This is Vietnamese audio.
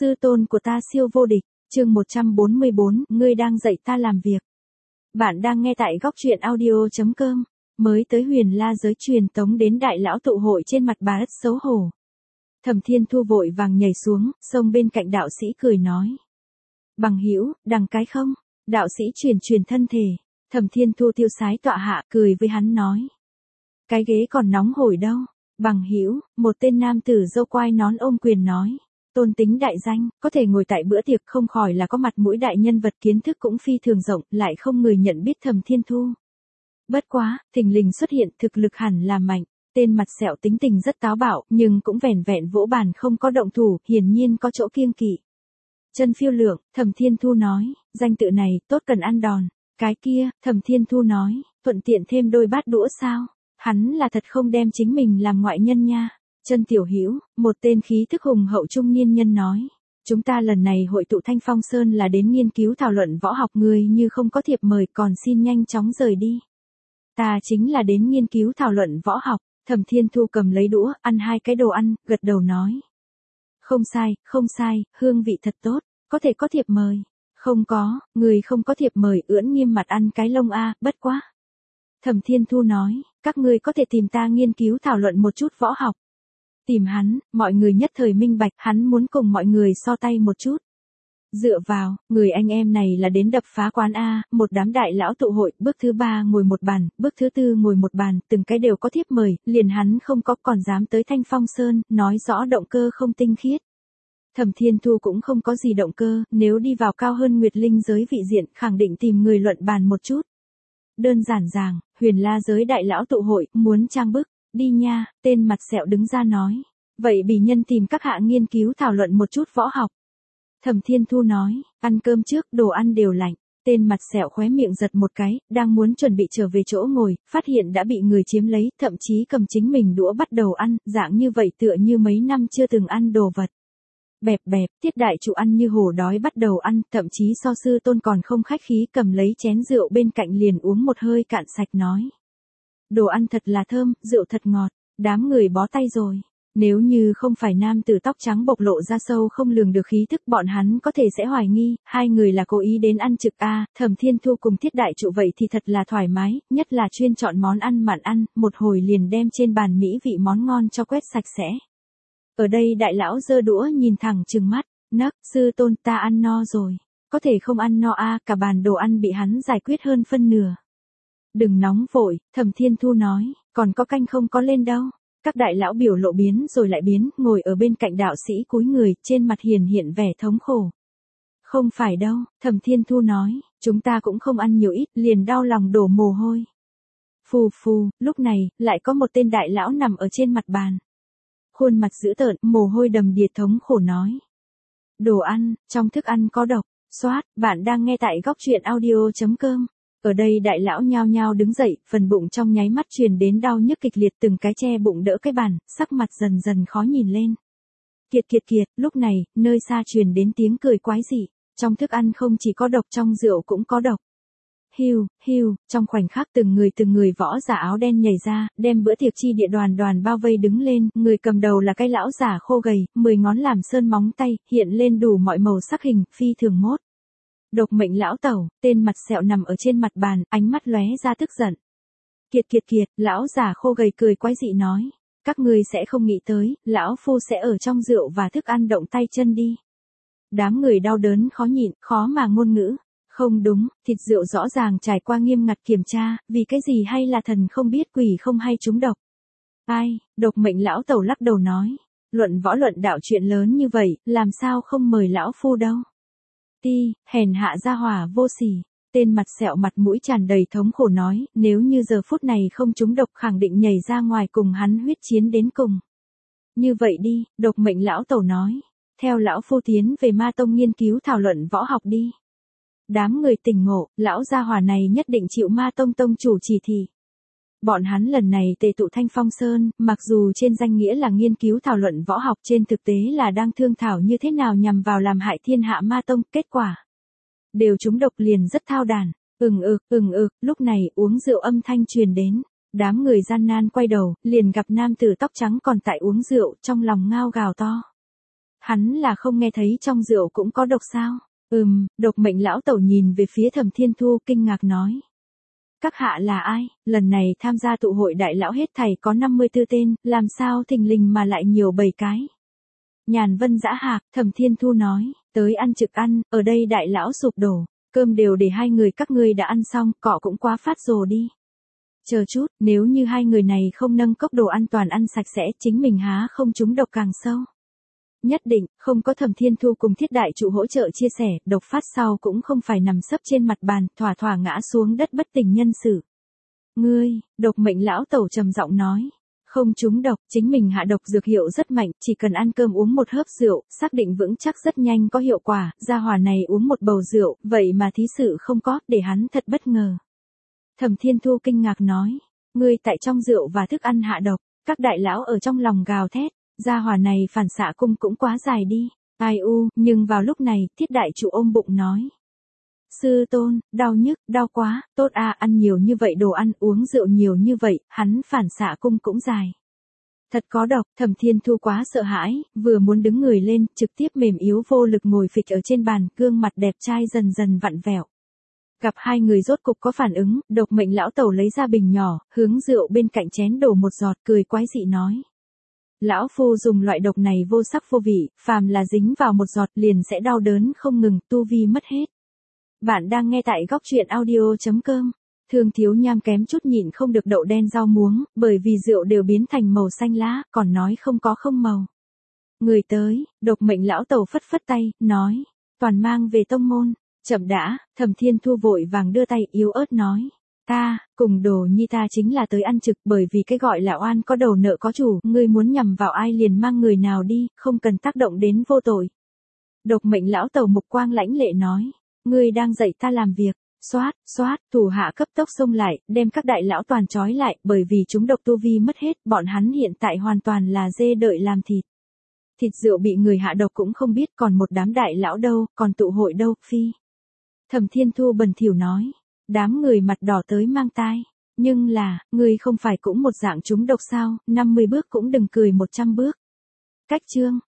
Sư tôn của ta siêu vô địch, chương 144, ngươi đang dạy ta làm việc. Bạn đang nghe tại góc truyện audio.com, mới tới Huyền La giới truyền tống đến đại lão tụ hội trên mặt bà rất xấu hổ. Thẩm Thiên Thu vội vàng nhảy xuống, xông bên cạnh đạo sĩ cười nói. Bằng hữu, đằng cái không? Đạo sĩ truyền thân thể, Thẩm Thiên Thu tiêu sái tọa hạ cười với hắn nói. Cái ghế còn nóng hổi đâu, bằng hữu, một tên nam tử râu quai nón ôm quyền nói. Tôn tính đại danh, có thể ngồi tại bữa tiệc không khỏi là có mặt mũi đại nhân vật, kiến thức cũng phi thường rộng, lại không người nhận biết Thẩm Thiên Thu. Bất quá, thình lình xuất hiện, thực lực hẳn là mạnh, tên mặt sẹo tính tình rất táo bạo, nhưng cũng vẻn vẹn vỗ bàn không có động thủ, hiển nhiên có chỗ kiêng kỵ. Chân phiêu lượng, Thẩm Thiên Thu nói, danh tự này, tốt cần ăn đòn. Cái kia, Thẩm Thiên Thu nói, thuận tiện thêm đôi bát đũa sao? Hắn là thật không đem chính mình làm ngoại nhân nha. Chân tiểu hữu, một tên khí thức hùng hậu trung niên nhân nói. Chúng ta lần này hội tụ Thanh Phong Sơn là đến nghiên cứu thảo luận võ học, người như không có thiệp mời còn xin nhanh chóng rời đi. Ta chính là đến nghiên cứu thảo luận võ học. Thẩm Thiên Thu cầm lấy đũa, ăn hai cái đồ ăn, gật đầu nói. Không sai, hương vị thật tốt, có thể có thiệp mời. Không có, người không có thiệp mời ưỡn nghiêm mặt ăn cái lông a, bất quá. Thẩm Thiên Thu nói, các ngươi có thể tìm ta nghiên cứu thảo luận một chút võ học. Tìm hắn, mọi người nhất thời minh bạch, hắn muốn cùng mọi người so tay một chút. Dựa vào, người anh em này là đến đập phá quán A, một đám đại lão tụ hội, bước thứ 3 ngồi một bàn, bước thứ 4 ngồi một bàn, từng cái đều có thiếp mời, liền hắn không có còn dám tới Thanh Phong Sơn, nói rõ động cơ không tinh khiết. Thẩm Thiên Thu cũng không có gì động cơ, nếu đi vào cao hơn Nguyệt Linh giới vị diện, khẳng định tìm người luận bàn một chút. Đơn giản ràng, Huyền La giới đại lão tụ hội, muốn trang bức, đi nha, tên mặt sẹo đứng ra nói. Vậy bỉ nhân tìm các hạ nghiên cứu thảo luận một chút võ học. Thẩm Thiên Thu nói, ăn cơm trước, đồ ăn đều lạnh. Tên mặt sẹo khóe miệng giật một cái, đang muốn chuẩn bị trở về chỗ ngồi, phát hiện đã bị người chiếm lấy, thậm chí cầm chính mình đũa bắt đầu ăn, dạng như vậy tựa như mấy năm chưa từng ăn đồ vật. Bẹp, Tiết đại trụ ăn như hổ đói bắt đầu ăn, thậm chí so sư tôn còn không khách khí cầm lấy chén rượu bên cạnh liền uống một hơi cạn sạch nói. Đồ ăn thật là thơm, rượu thật ngọt, đám người bó tay rồi. Nếu như không phải nam tử tóc trắng bộc lộ ra sâu không lường được khí thức, bọn hắn có thể sẽ hoài nghi, hai người là cố ý đến ăn trực a. Thẩm Thiên Thu cùng Thiết đại trụ vậy thì thật là thoải mái, nhất là chuyên chọn món ăn mặn ăn, một hồi liền đem trên bàn mỹ vị món ngon cho quét sạch sẽ. Ở đây đại lão giơ đũa nhìn thẳng trừng mắt, nấc, sư tôn ta ăn no rồi, có thể không ăn no a, cả bàn đồ ăn bị hắn giải quyết hơn phân nửa. Đừng nóng vội, Thẩm Thiên Thu nói, còn có canh không có lên đâu. Các đại lão biểu lộ biến rồi lại biến, ngồi ở bên cạnh đạo sĩ cúi người, trên mặt hiện vẻ thống khổ. Không phải đâu, Thẩm Thiên Thu nói, chúng ta cũng không ăn nhiều ít, liền đau lòng đổ mồ hôi. Phù, lúc này, lại có một tên đại lão nằm ở trên mặt bàn. Khuôn mặt dữ tợn, mồ hôi đầm đìa thống khổ nói. Đồ ăn, trong thức ăn có độc, bạn đang nghe tại góc truyện audio.com. Ở đây đại lão nhao nhao đứng dậy, phần bụng trong nháy mắt truyền đến đau nhức kịch liệt, từng cái che bụng đỡ cái bàn, sắc mặt dần dần khó nhìn lên. Kiệt, lúc này, nơi xa truyền đến tiếng cười quái dị, trong thức ăn không chỉ có độc, trong rượu cũng có độc. Hiu, trong khoảnh khắc từng người võ giả áo đen nhảy ra, đem bữa tiệc chi địa đoàn bao vây đứng lên, người cầm đầu là cái lão giả khô gầy, 10 ngón làm sơn móng tay, hiện lên đủ mọi màu sắc hình, phi thường mốt. Độc mệnh lão tẩu, tên mặt sẹo nằm ở trên mặt bàn, ánh mắt lóe ra tức giận. Kiệt, lão giả khô gầy cười quái dị nói, các ngươi sẽ không nghĩ tới, lão phu sẽ ở trong rượu và thức ăn động tay chân đi. Đám người đau đớn khó nhịn, khó mà ngôn ngữ. Không đúng, thịt rượu rõ ràng trải qua nghiêm ngặt kiểm tra, vì cái gì hay là thần không biết quỷ không hay trúng độc. Ai, độc mệnh lão tẩu lắc đầu nói, luận võ luận đạo chuyện lớn như vậy, làm sao không mời lão phu đâu. Hèn hạ gia hỏa vô sỉ, tên mặt sẹo mặt mũi tràn đầy thống khổ nói, nếu như giờ phút này không trúng độc khẳng định nhảy ra ngoài cùng hắn huyết chiến đến cùng. Như vậy đi, độc mệnh lão tẩu nói, theo lão phu tiến về Ma Tông nghiên cứu thảo luận võ học đi. Đám người tỉnh ngộ, lão gia hỏa này nhất định chịu Ma Tông tông chủ chỉ thị. Bọn hắn lần này tề tụ Thanh Phong Sơn, mặc dù trên danh nghĩa là nghiên cứu thảo luận võ học, trên thực tế là đang thương thảo như thế nào nhằm vào làm hại thiên hạ Ma Tông, kết quả đều trúng độc liền rất thao đàn. Lúc này uống rượu âm thanh truyền đến, đám người gian nan quay đầu, liền gặp nam tử tóc trắng còn tại uống rượu, trong lòng ngao gào to. Hắn là không nghe thấy trong rượu cũng có độc sao? Độc mệnh lão tẩu nhìn về phía Thẩm Thiên Thu kinh ngạc nói. Các hạ là ai? Lần này tham gia tụ hội đại lão hết thảy có 54 tên, làm sao thình lình mà lại nhiều 7 cái? Nhàn Vân Dã Hạc, Thẩm Thiên Thu nói, tới ăn trực ăn, ở đây đại lão sụp đổ, cơm đều để hai người các ngươi đã ăn xong, cọ cũng quá phát rồi đi. Chờ chút, nếu như hai người này không nâng cốc đồ an toàn ăn sạch sẽ, chính mình há không trúng độc càng sâu. Nhất định, không có Thẩm Thiên Thu cùng Thiết Đại Trụ hỗ trợ chia sẻ, độc phát sau cũng không phải nằm sấp trên mặt bàn, thỏa thỏa ngã xuống đất bất tỉnh nhân sự. Ngươi, độc mệnh lão tẩu trầm giọng nói. Không trúng độc, chính mình hạ độc dược hiệu rất mạnh, chỉ cần ăn cơm uống một hớp rượu, xác định vững chắc rất nhanh có hiệu quả, gia hỏa này uống một bầu rượu, vậy mà thí sự không có, để hắn thật bất ngờ. Thẩm Thiên Thu kinh ngạc nói, ngươi tại trong rượu và thức ăn hạ độc, các đại lão ở trong lòng gào thét, gia hỏa này phản xạ cung cũng quá dài đi, ai u, nhưng vào lúc này, Thiết Đại Trụ ôm bụng nói. Sư tôn, đau nhức, đau quá, tốt à, ăn nhiều như vậy đồ ăn, uống rượu nhiều như vậy, hắn phản xạ cung cũng dài. Thật có độc, Thẩm Thiên Thu quá sợ hãi, vừa muốn đứng người lên, trực tiếp mềm yếu vô lực ngồi phịch ở trên bàn, gương mặt đẹp trai dần dần vặn vẹo. Gặp hai người rốt cục có phản ứng, độc mệnh lão tẩu lấy ra bình nhỏ, hướng rượu bên cạnh chén đổ một giọt, cười quái dị nói. Lão phu dùng loại độc này vô sắc vô vị, phàm là dính vào một giọt liền sẽ đau đớn không ngừng, tu vi mất hết. Bạn đang nghe tại góc truyện audio.com. Thương Thiếu Nham kém chút nhịn không được đậu đen rau muống, bởi vì rượu đều biến thành màu xanh lá, còn nói không có không màu. Người tới, độc mệnh lão tẩu phất phất tay, nói, toàn mang về tông môn. Chậm đã, Thẩm Thiên Thu vội vàng đưa tay yếu ớt nói. Ta, cùng đồ nhi ta chính là tới ăn trực, bởi vì cái gọi là oan có đầu nợ có chủ, ngươi muốn nhằm vào ai liền mang người nào đi, không cần tác động đến vô tội. Độc mệnh lão tẩu mục quang lãnh lệ nói. Ngươi đang dạy ta làm việc, xoát, thủ hạ cấp tốc xông lại, đem các đại lão toàn trói lại, bởi vì chúng độc tu vi mất hết, bọn hắn hiện tại hoàn toàn là dê đợi làm thịt. Thịt rượu bị người hạ độc cũng không biết, còn một đám đại lão đâu, còn tụ hội đâu, phi. Thẩm Thiên Thu bần thỉu nói, đám người mặt đỏ tới mang tai, nhưng là, ngươi không phải cũng một dạng chúng độc sao, 50 bước cũng đừng cười 100 bước. Cách chương.